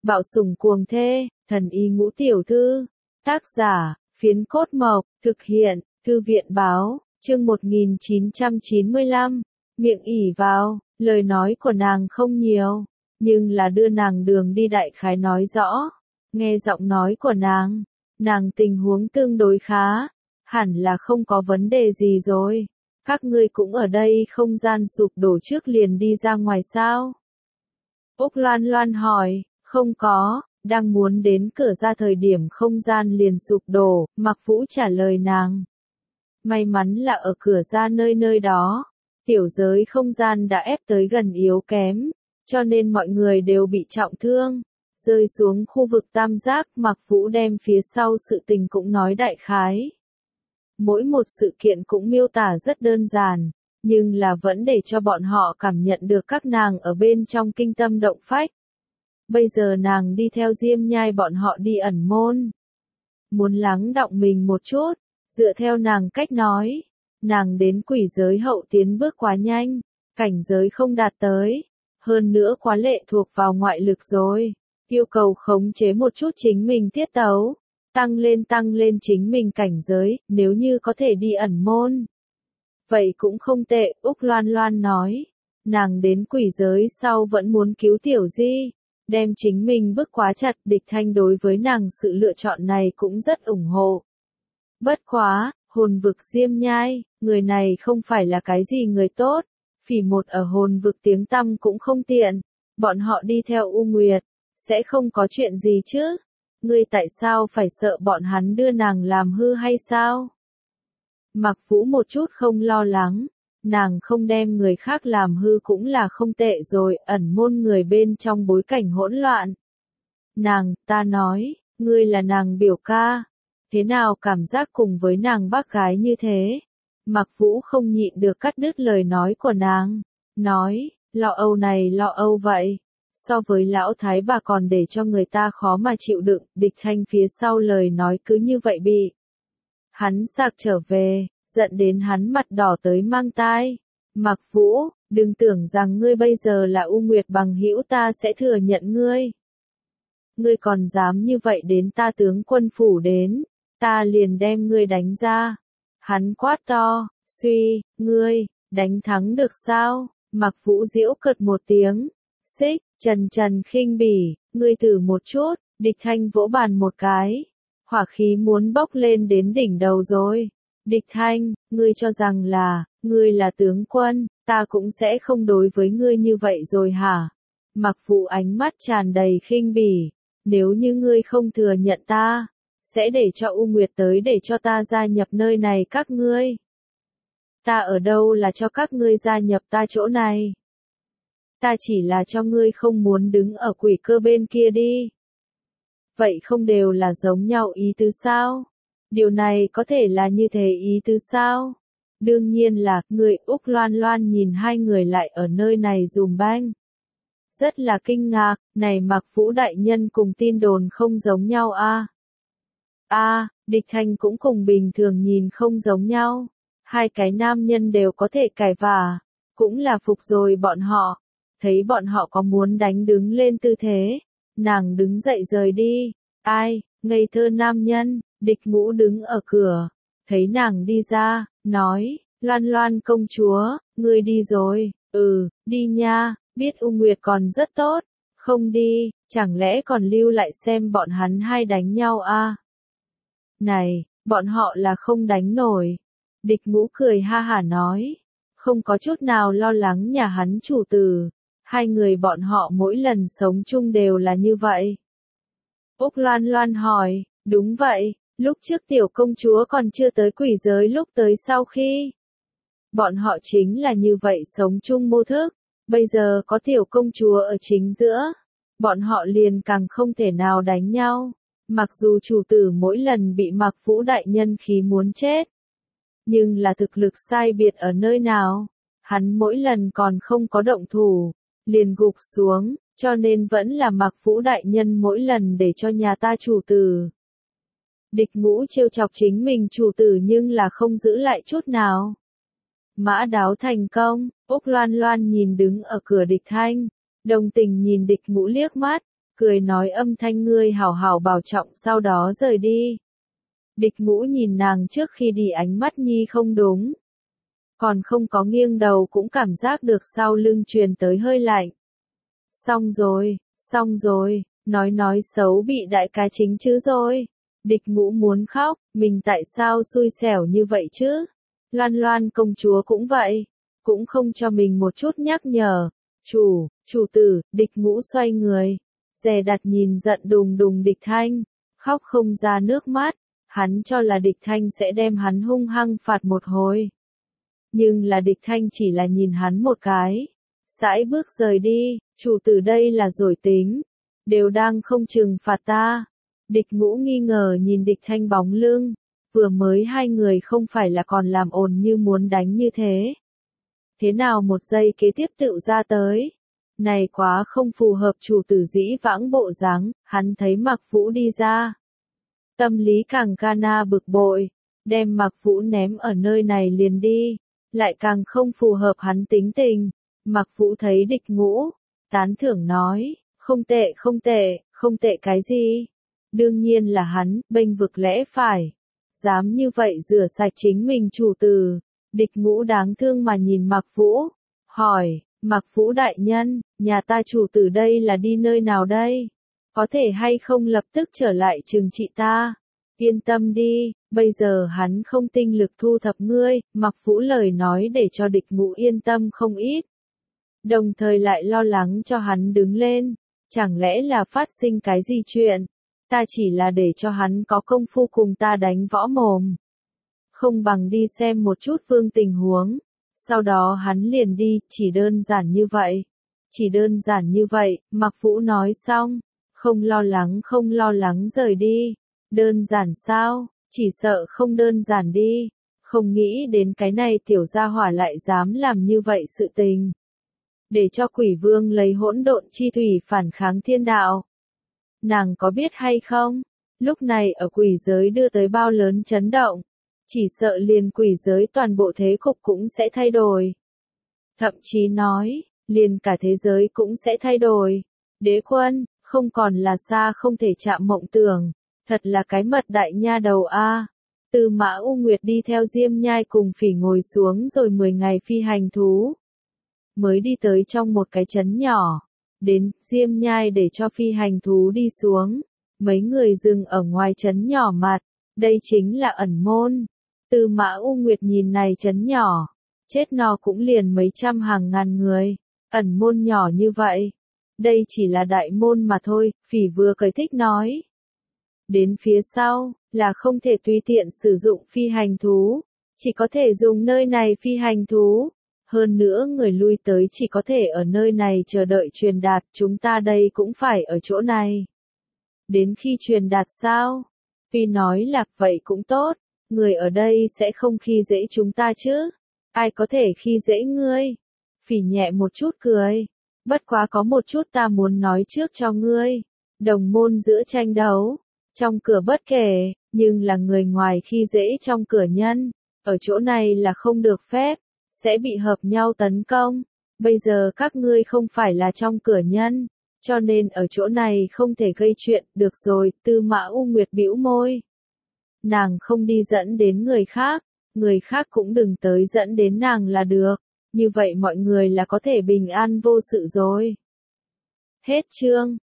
Bạo sủng cuồng thê, thần y ngũ tiểu thư. Tác giả, Phiến Cốt Mộc, thực hiện, Thư viện báo, chương 1995. Miệng ỉ vào, lời nói của nàng không nhiều, nhưng là đưa nàng đường đi đại khái nói rõ. Nghe giọng nói của nàng tình huống tương đối khá, hẳn là không có vấn đề gì rồi. Các ngươi cũng ở đây không gian sụp đổ trước liền đi ra ngoài sao? Úc Loan Loan hỏi, không có, đang muốn đến cửa ra thời điểm không gian liền sụp đổ, Mạc Vũ trả lời nàng. May mắn là ở cửa ra nơi đó, tiểu giới không gian đã ép tới gần yếu kém, cho nên mọi người đều bị trọng thương, rơi xuống khu vực tam giác. Mạc Vũ đem phía sau sự tình cũng nói đại khái. Mỗi một sự kiện cũng miêu tả rất đơn giản, nhưng là vẫn để cho bọn họ cảm nhận được các nàng ở bên trong kinh tâm động phách. Bây giờ nàng đi theo Diêm Nhai bọn họ đi ẩn môn. Muốn lắng đọng mình một chút, dựa theo nàng cách nói, nàng đến quỷ giới hậu tiến bước quá nhanh, cảnh giới không đạt tới, hơn nữa quá lệ thuộc vào ngoại lực rồi, yêu cầu khống chế một chút chính mình tiết tấu, tăng lên chính mình cảnh giới, nếu như có thể đi ẩn môn. Vậy cũng không tệ, Úc Loan Loan nói, nàng đến quỷ giới sau vẫn muốn cứu Tiểu Di, đem chính mình bức quá chặt. Địch Thanh đối với nàng sự lựa chọn này cũng rất ủng hộ. Bất quá, hồn vực Diêm Nhai, người này không phải là cái gì người tốt, phỉ một ở hồn vực tiếng tăm cũng không tiện, bọn họ đi theo U Nguyệt, sẽ không có chuyện gì chứ, ngươi tại sao phải sợ bọn hắn đưa nàng làm hư hay sao? Mạc Vũ một chút không lo lắng, nàng không đem người khác làm hư cũng là không tệ rồi, ẩn môn người bên trong bối cảnh hỗn loạn. Ta nói, ngươi là nàng biểu ca, thế nào cảm giác cùng với nàng bác gái như thế? Mạc Vũ không nhịn được cắt đứt lời nói của nàng, nói, lo âu này lo âu vậy, so với lão thái bà còn để cho người ta khó mà chịu đựng. Địch Thanh phía sau lời nói cứ như vậy bị hắn sạc trở về, giận đến hắn mặt đỏ tới mang tai. Mạc Vũ, đừng tưởng rằng ngươi bây giờ là U Nguyệt bằng hữu ta sẽ thừa nhận ngươi. Ngươi còn dám như vậy đến ta tướng quân phủ đến, ta liền đem ngươi đánh ra. Hắn quát to, ngươi, đánh thắng được sao? Mạc Vũ giễu cợt một tiếng, xích, trần khinh bỉ, ngươi thử một chút. Địch Thanh vỗ bàn một cái, hỏa khí muốn bốc lên đến đỉnh đầu rồi. Địch Thanh, ngươi cho rằng là, ngươi là tướng quân, ta cũng sẽ không đối với ngươi như vậy rồi hả? Mạc Vũ ánh mắt tràn đầy khinh bỉ, nếu như ngươi không thừa nhận ta, sẽ để cho U Nguyệt tới để cho ta gia nhập nơi này các ngươi. Ta ở đâu là cho các ngươi gia nhập ta chỗ này? Ta chỉ là cho ngươi không muốn đứng ở quỷ cơ bên kia đi. Vậy không đều là giống nhau ý tứ sao? Điều này có thể là như thế ý tứ sao? Đương nhiên là, người. Úc Loan Loan nhìn hai người lại ở nơi này dùm beng. Rất là kinh ngạc, này Mạc Vũ đại nhân cùng tin đồn không giống nhau a. Địch Thanh cũng cùng bình thường nhìn không giống nhau. Hai cái nam nhân đều có thể cãi vả, cũng là phục rồi bọn họ. Thấy bọn họ có muốn đánh đứng lên tư thế, nàng đứng dậy rời đi. Ai, ngây thơ nam nhân. Địch Ngũ đứng ở cửa, thấy nàng đi ra, nói, Loan Loan công chúa, ngươi đi rồi, đi nha, biết U Nguyệt còn rất tốt, không đi, chẳng lẽ còn lưu lại xem bọn hắn hai đánh nhau à? Này, bọn họ là không đánh nổi. Địch Ngũ cười ha hả nói, không có chút nào lo lắng nhà hắn chủ tử, hai người bọn họ mỗi lần sống chung đều là như vậy. Úc Loan Loan hỏi, đúng vậy. Lúc trước tiểu công chúa còn chưa tới quỷ giới lúc tới sau khi. Bọn họ chính là như vậy sống chung mô thức, bây giờ có tiểu công chúa ở chính giữa. Bọn họ liền càng không thể nào đánh nhau, mặc dù chủ tử mỗi lần bị Mạc Vũ đại nhân khí muốn chết. Nhưng là thực lực sai biệt ở nơi nào, hắn mỗi lần còn không có động thủ, liền gục xuống, cho nên vẫn là Mạc Vũ đại nhân mỗi lần để cho nhà ta chủ tử. Địch Ngũ trêu chọc chính mình chủ tử nhưng là không giữ lại chút nào. Mã đáo thành công, Úc Loan Loan nhìn đứng ở cửa Địch Thanh, đồng tình nhìn Địch Ngũ liếc mắt, cười nói âm thanh ngươi hảo hảo bảo trọng sau đó rời đi. Địch Ngũ nhìn nàng trước khi đi ánh mắt nhi không đúng. Còn không có nghiêng đầu cũng cảm giác được sau lưng truyền tới hơi lạnh. Xong rồi, nói xấu bị đại ca chính chứ rồi. Địch Ngũ muốn khóc, mình tại sao xui xẻo như vậy chứ? Loan Loan công chúa cũng vậy, cũng không cho mình một chút nhắc nhở. Chủ tử, Địch Ngũ xoay người, dè đặt nhìn giận đùng đùng Địch Thanh, khóc không ra nước mắt, hắn cho là Địch Thanh sẽ đem hắn hung hăng phạt một hồi. Nhưng là Địch Thanh chỉ là nhìn hắn một cái, sải bước rời đi, chủ tử đây là rồi tính, đều đang không trừng phạt ta. Địch Ngũ nghi ngờ nhìn Địch Thanh bóng lưng, vừa mới hai người không phải là còn làm ồn như muốn đánh như thế. Thế nào một giây kế tiếp tựu ra tới? Này quá không phù hợp chủ tử dĩ vãng bộ dáng, hắn thấy Mạc Vũ đi ra. Tâm lý càng Cana bực bội, đem Mạc Vũ ném ở nơi này liền đi, lại càng không phù hợp hắn tính tình. Mạc Vũ thấy Địch Ngũ, tán thưởng nói, không tệ cái gì? Đương nhiên là hắn, bênh vực lẽ phải. Dám như vậy rửa sạch chính mình chủ tử. Địch Ngũ đáng thương mà nhìn Mạc Vũ, hỏi, Mạc Vũ đại nhân, nhà ta chủ tử đây là đi nơi nào đây? Có thể hay không lập tức trở lại trừng trị ta? Yên tâm đi, bây giờ hắn không tinh lực thu thập ngươi. Mạc Vũ lời nói để cho Địch Ngũ yên tâm không ít. Đồng thời lại lo lắng cho hắn đứng lên. Chẳng lẽ là phát sinh cái gì chuyện? Ta chỉ là để cho hắn có công phu cùng ta đánh võ mồm. Không bằng đi xem một chút Vương tình huống. Sau đó hắn liền đi, chỉ đơn giản như vậy, Mạc Vũ nói xong. Không lo lắng rời đi. Đơn giản sao? Chỉ sợ không đơn giản đi. Không nghĩ đến cái này tiểu gia hỏa lại dám làm như vậy sự tình. Để cho quỷ vương lấy hỗn độn chi thủy phản kháng thiên đạo. Nàng có biết hay không? Lúc này ở quỷ giới đưa tới bao lớn chấn động. Chỉ sợ liền quỷ giới toàn bộ thế cục cũng sẽ thay đổi. Thậm chí nói, liền cả thế giới cũng sẽ thay đổi. Đế quân, không còn là xa không thể chạm mộng tưởng. Thật là cái mật đại nha đầu a. Tư Mã U Nguyệt đi theo Diêm Nhai cùng Phỉ ngồi xuống rồi 10 ngày phi hành thú. Mới đi tới trong một cái trấn nhỏ. Đến, Diêm Nhai để cho phi hành thú đi xuống. Mấy người dừng ở ngoài trấn nhỏ mặt. Đây chính là ẩn môn. Tư Mã U Nguyệt nhìn này trấn nhỏ. Chết no cũng liền mấy trăm hàng ngàn người. Ẩn môn nhỏ như vậy. Đây chỉ là đại môn mà thôi, Phỉ vừa cười thích nói. Đến phía sau, là không thể tùy tiện sử dụng phi hành thú. Chỉ có thể dùng nơi này phi hành thú. Hơn nữa người lui tới chỉ có thể ở nơi này chờ đợi truyền đạt, chúng ta đây cũng phải ở chỗ này. Đến khi truyền đạt sao? Phi nói là, vậy cũng tốt, người ở đây sẽ không khi dễ chúng ta chứ? Ai có thể khi dễ ngươi? Phỉ nhẹ một chút cười. Bất quá có một chút ta muốn nói trước cho ngươi. Đồng môn giữa tranh đấu. Trong cửa bất kể, nhưng là người ngoài khi dễ trong cửa nhân. Ở chỗ này là không được phép. Sẽ bị hợp nhau tấn công. Bây giờ các ngươi không phải là trong cửa nhân. Cho nên ở chỗ này không thể gây chuyện. Được rồi, Tư Mã U Nguyệt bĩu môi. Nàng không đi dẫn đến người khác cũng đừng tới dẫn đến nàng là được. Như vậy mọi người là có thể bình an vô sự rồi. Hết chương.